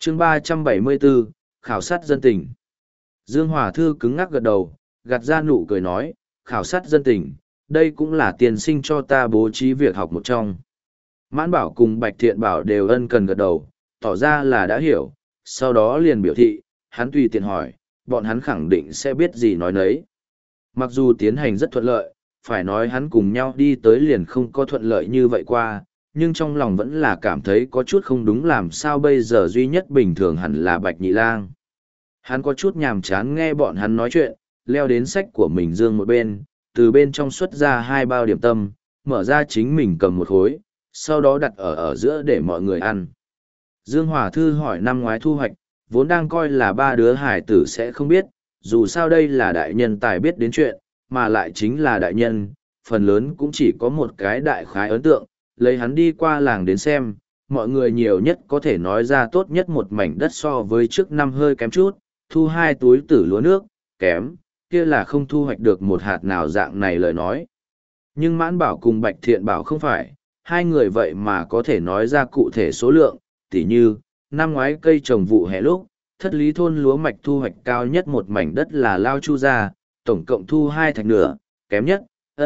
chương 374, khảo sát dân tình. Dương Hòa Thư cứng ngắc gật đầu, gạt ra nụ cười nói, khảo sát dân tình, đây cũng là tiền sinh cho ta bố trí việc học một trong. Mãn Bảo cùng Bạch Thiện Bảo đều ân cần gật đầu, tỏ ra là đã hiểu, sau đó liền biểu thị, hắn tùy tiện hỏi, bọn hắn khẳng định sẽ biết gì nói nấy. Mặc dù tiến hành rất thuận lợi, phải nói hắn cùng nhau đi tới liền không có thuận lợi như vậy qua, nhưng trong lòng vẫn là cảm thấy có chút không đúng, làm sao bây giờ duy nhất bình thường hẳn là Bạch Nhị Lang. Hắn có chút nhàm chán nghe bọn hắn nói chuyện, leo đến sách của mình dương một bên, từ bên trong xuất ra 2 bao điểm tâm, mở ra chính mình cầm một khối, sau đó đặt ở giữa để mọi người ăn. Dương Hòa Thư hỏi năm ngoái thu hoạch, vốn đang coi là 3 đứa hải tử sẽ không biết, dù sao đây là đại nhân tài biết đến chuyện, mà lại chính là đại nhân, phần lớn cũng chỉ có một cái đại khái ấn tượng, lấy hắn đi qua làng đến xem, mọi người nhiều nhất có thể nói ra tốt nhất một mảnh đất so với trước năm hơi kém chút, thu 2 túi tử lúa nước, kém, kia là không thu hoạch được một hạt nào dạng này lời nói. Nhưng Mãn Bảo cùng Bạch Thiện Bảo không phải, hai người vậy mà có thể nói ra cụ thể số lượng, tỉ như, năm ngoái cây trồng vụ hè lúc, Thất Lý thôn lúa mạch thu hoạch cao nhất một mảnh đất là Lao Chu Gia, tổng cộng thu 2 thạch nửa, kém nhất,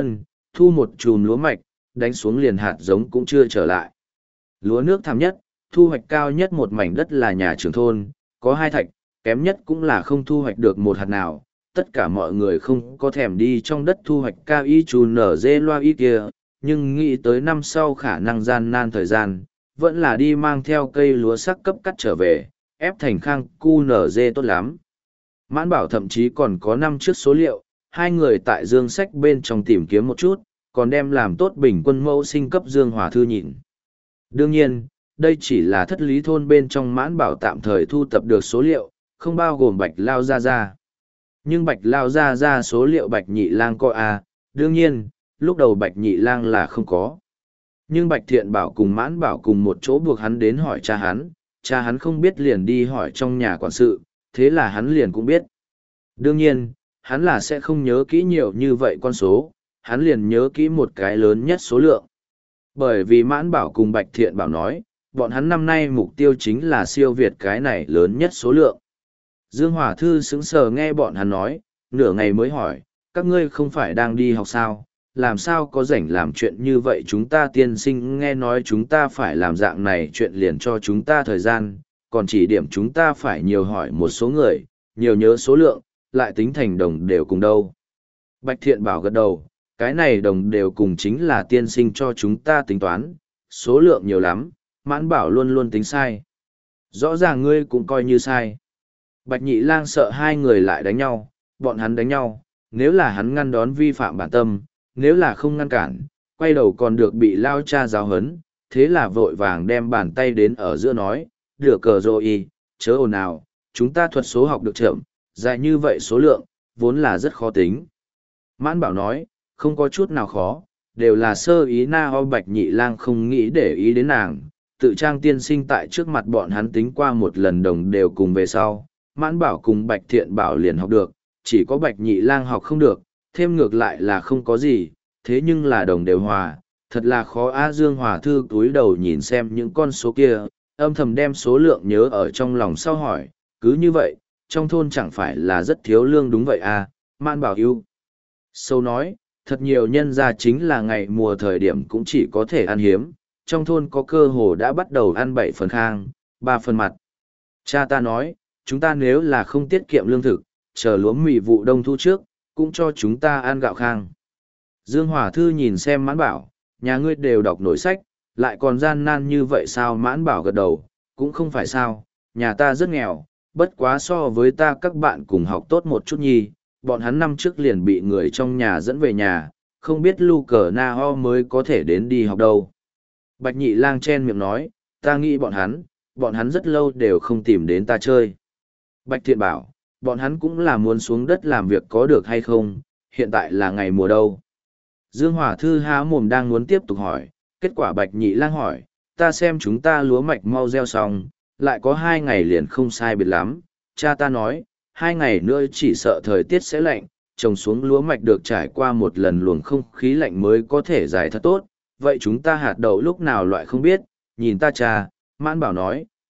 thu 1 chùm lúa mạch, đánh xuống liền hạt giống cũng chưa trở lại. Lúa nước thảm nhất, thu hoạch cao nhất một mảnh đất là nhà trưởng thôn, có 2 thạch, kém nhất cũng là không thu hoạch được một hạt nào. Tất cả mọi người không có thèm đi trong đất thu hoạch cao y chù nở dê loa y kia, nhưng nghĩ tới năm sau khả năng gian nan thời gian, vẫn là đi mang theo cây lúa sắc cấp cắt trở về, ép thành khang cu nở dê tốt lắm. Mãn Bảo thậm chí còn có năm trước số liệu, hai người tại dương sách bên trong tìm kiếm một chút, còn đem làm tốt bình quân mẫu sinh cấp Dương Hòa Thư nhìn. Đương nhiên, đây chỉ là Thất Lý thôn bên trong Mãn Bảo tạm thời thu tập được số liệu, không bao gồm Bạch Lao Gia Gia. Nhưng Bạch Lao Gia Gia số liệu Bạch Nhị Lang có đương nhiên, lúc đầu Bạch Nhị Lang là không có. Nhưng Bạch Thiện Bảo cùng Mãn Bảo cùng một chỗ buộc hắn đến hỏi cha hắn không biết liền đi hỏi trong nhà quản sự, thế là hắn liền cũng biết. Đương nhiên, hắn là sẽ không nhớ kỹ nhiều như vậy con số, hắn liền nhớ kỹ một cái lớn nhất số lượng. Bởi vì Mãn Bảo cùng Bạch Thiện Bảo nói, bọn hắn năm nay mục tiêu chính là siêu việt cái này lớn nhất số lượng. Dương Hòa Thư sững sờ nghe bọn hắn nói, nửa ngày mới hỏi, các ngươi không phải đang đi học sao, làm sao có rảnh làm chuyện như vậy, chúng ta tiên sinh nghe nói chúng ta phải làm dạng này chuyện liền cho chúng ta thời gian, còn chỉ điểm chúng ta phải nhiều hỏi một số người, nhiều nhớ số lượng, lại tính thành đồng đều cùng đâu. Bạch Thiện Bảo gật đầu, cái này đồng đều cùng chính là tiên sinh cho chúng ta tính toán, số lượng nhiều lắm, Mãn Bảo luôn luôn tính sai. Rõ ràng ngươi cũng coi như sai. Bạch Nhị Lang sợ hai người lại đánh nhau, bọn hắn đánh nhau, nếu là hắn ngăn đón vi phạm bản tâm, nếu là không ngăn cản, quay đầu còn được bị lao cha giáo hấn, thế là vội vàng đem bàn tay đến ở giữa nói, được cờ rồi chớ ồn nào, chúng ta thuật số học được chậm, dài như vậy số lượng, vốn là rất khó tính. Mãn Bảo nói, không có chút nào khó, đều là sơ ý na ho. Bạch Nhị Lang không nghĩ để ý đến nàng, tự trang tiên sinh tại trước mặt bọn hắn tính qua một lần đồng đều cùng về sau. Mãn Bảo cùng Bạch Thiện Bảo liền học được, chỉ có Bạch Nhị Lang học không được, thêm ngược lại là không có gì, thế nhưng là đồng đều hòa, thật là khó. Dương Hòa Thư túi đầu nhìn xem những con số kia, âm thầm đem số lượng nhớ ở trong lòng sau hỏi, cứ như vậy, trong thôn chẳng phải là rất thiếu lương đúng vậy Mãn Bảo yêu sâu nói, thật nhiều nhân gia chính là ngày mùa thời điểm cũng chỉ có thể ăn hiếm, trong thôn có cơ hồ đã bắt đầu ăn 7 phần khang, 3 phần mặt. Cha ta nói, chúng ta nếu là không tiết kiệm lương thực, chờ lúa mì vụ đông thu trước, cũng cho chúng ta ăn gạo khang. Dương Hòa Thư nhìn xem Mãn Bảo, nhà ngươi đều đọc nổi sách, lại còn gian nan như vậy sao? Mãn Bảo gật đầu, cũng không phải sao, nhà ta rất nghèo, bất quá so với ta các bạn cùng học tốt một chút nhi, bọn hắn năm trước liền bị người trong nhà dẫn về nhà, không biết lu cờ na ho mới có thể đến đi học đâu. Bạch Nhị Lang chen miệng nói, ta nghĩ bọn hắn rất lâu đều không tìm đến ta chơi. Bạch Thiện bảo, bọn hắn cũng là muốn xuống đất làm việc có được hay không, hiện tại là ngày mùa đâu. Dương Hòa Thư há mồm đang muốn tiếp tục hỏi, kết quả Bạch Nhị Lang hỏi, ta xem chúng ta lúa mạch mau gieo xong, lại có 2 ngày liền không sai biệt lắm, cha ta nói, 2 ngày nữa chỉ sợ thời tiết sẽ lạnh, trồng xuống lúa mạch được trải qua một lần luồng không khí lạnh mới có thể giải thật tốt, vậy chúng ta hạt đậu lúc nào loại không biết, nhìn ta cha, Mãn Bảo nói,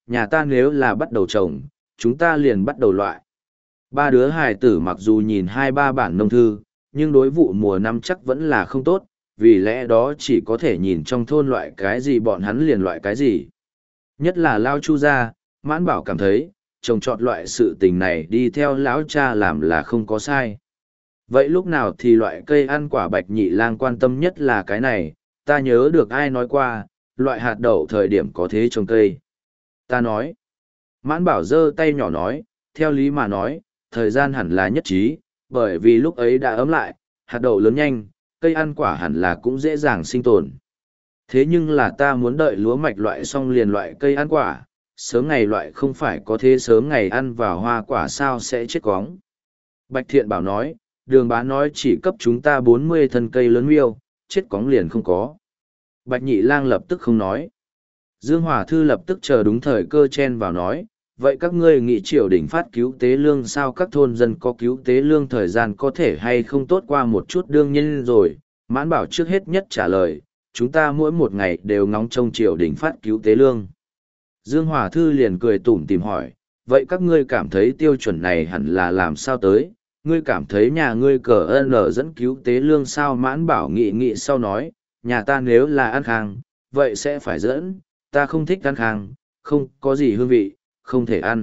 nhà ta nếu là bắt đầu trồng, chúng ta liền bắt đầu loại. Ba đứa hài tử mặc dù nhìn hai ba bản nông thư, nhưng đối vụ mùa năm chắc vẫn là không tốt, vì lẽ đó chỉ có thể nhìn trong thôn loại cái gì bọn hắn liền loại cái gì. Nhất là Lao Chu gia, Mãn Bảo cảm thấy, trồng trọt loại sự tình này đi theo lão cha làm là không có sai. Vậy lúc nào thì loại cây ăn quả Bạch Nhị Lang quan tâm nhất là cái này, ta nhớ được ai nói qua, loại hạt đậu thời điểm có thế trồng cây. Ta nói, Mãn Bảo giơ tay nhỏ nói, theo lý mà nói, thời gian hẳn là nhất trí, bởi vì lúc ấy đã ấm lại, hạt đậu lớn nhanh, cây ăn quả hẳn là cũng dễ dàng sinh tồn. Thế nhưng là ta muốn đợi lúa mạch loại xong liền loại cây ăn quả, sớm ngày loại không phải có thế sớm ngày ăn vào hoa quả sao sẽ chết cóng. Bạch Thiện Bảo nói, Đường Bá nói chỉ cấp chúng ta 40 thân cây lớn miêu, chết cóng liền không có. Bạch Nhị Lang lập tức không nói. Dương Hòa Thư lập tức chờ đúng thời cơ chen vào nói, vậy các ngươi nghĩ triều đình phát cứu tế lương sao các thôn dân có cứu tế lương thời gian có thể hay không tốt qua một chút đương nhiên rồi, Mãn Bảo trước hết nhất trả lời, chúng ta mỗi một ngày đều ngóng trông triều đình phát cứu tế lương. Dương Hòa Thư liền cười tủm tìm hỏi, vậy các ngươi cảm thấy tiêu chuẩn này hẳn là làm sao tới, ngươi cảm thấy nhà ngươi cờ ơn dẫn cứu tế lương sao Mãn Bảo nghị sau nói, nhà ta nếu là ăn khang, vậy sẽ phải dẫn, ta không thích ăn khang, không có gì hương vị, không thể ăn.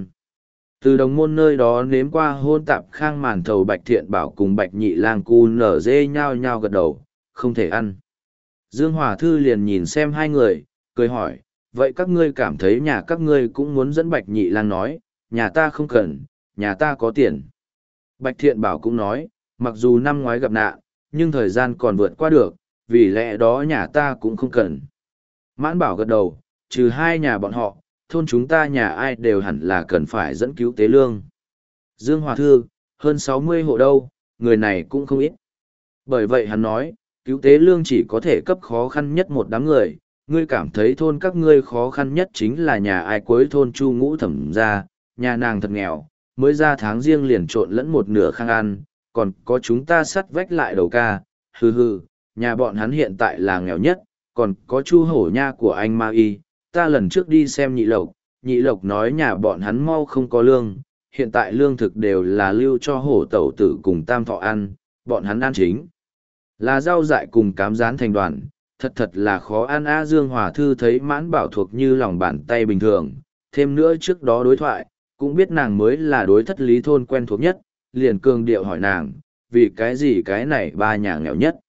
Từ đồng môn nơi đó nếm qua hôn tạp khang màn thầu Bạch Thiện Bảo cùng Bạch Nhị Lang cu nở dê nhao nhao gật đầu, không thể ăn. Dương Hòa Thư liền nhìn xem hai người, cười hỏi, vậy các ngươi cảm thấy nhà các ngươi cũng muốn dẫn Bạch Nhị Lang nói, nhà ta không cần, nhà ta có tiền. Bạch Thiện Bảo cũng nói, mặc dù năm ngoái gặp nạn, nhưng thời gian còn vượt qua được, vì lẽ đó nhà ta cũng không cần. Mãn Bảo gật đầu, trừ hai nhà bọn họ, thôn chúng ta nhà ai đều hẳn là cần phải dẫn cứu tế lương. Dương Hòa Thư, hơn 60 hộ đâu, người này cũng không ít. Bởi vậy hắn nói, cứu tế lương chỉ có thể cấp khó khăn nhất một đám người, ngươi cảm thấy thôn các ngươi khó khăn nhất chính là nhà ai cuối thôn Chu Ngũ Thẩm gia, nhà nàng thật nghèo, mới ra tháng riêng liền trộn lẫn một nửa khang ăn, còn có chúng ta sắt vách lại đầu ca, hừ, nhà bọn hắn hiện tại là nghèo nhất, còn có Chu Hổ Nha của anh Ma Y, ta lần trước đi xem nhị lộc nói nhà bọn hắn mau không có lương, hiện tại lương thực đều là lưu cho hổ tẩu tử cùng tam thọ ăn, bọn hắn ăn chính là rau dại cùng cám rán thành đoàn, thật là khó ăn a. Dương Hòa Thư thấy Mãn Bảo thuộc như lòng bàn tay bình thường, thêm nữa trước đó đối thoại, cũng biết nàng mới là đối thất lý thôn quen thuộc nhất, liền cường điệu hỏi nàng, vì cái gì cái này ba nhà nghèo nhất.